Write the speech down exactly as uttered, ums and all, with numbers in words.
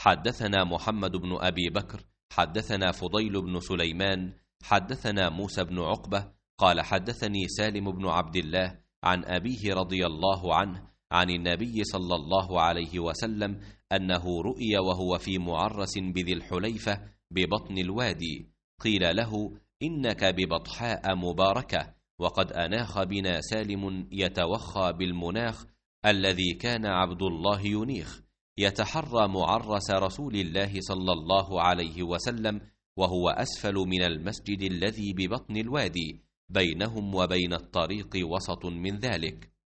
حدثنا محمد بن أبي بكر حدثنا فضيل بن سليمان حدثنا موسى بن عقبة قال حدثني سالم بن عبد الله عن أبيه رضي الله عنه عن النبي صلى الله عليه وسلم أنه رؤي وهو في معرس بذي الحليفة ببطن الوادي، قيل له: إنك ببطحاء مباركة. وقد أناخ بنا سالم يتوخى بالمناخ الذي كان عبد الله ينيخ، يتحرى معرس رسول الله صلى الله عليه وسلم وهو أسفل من المسجد الذي ببطن الوادي، بينهم وبين الطريق وسط من ذلك.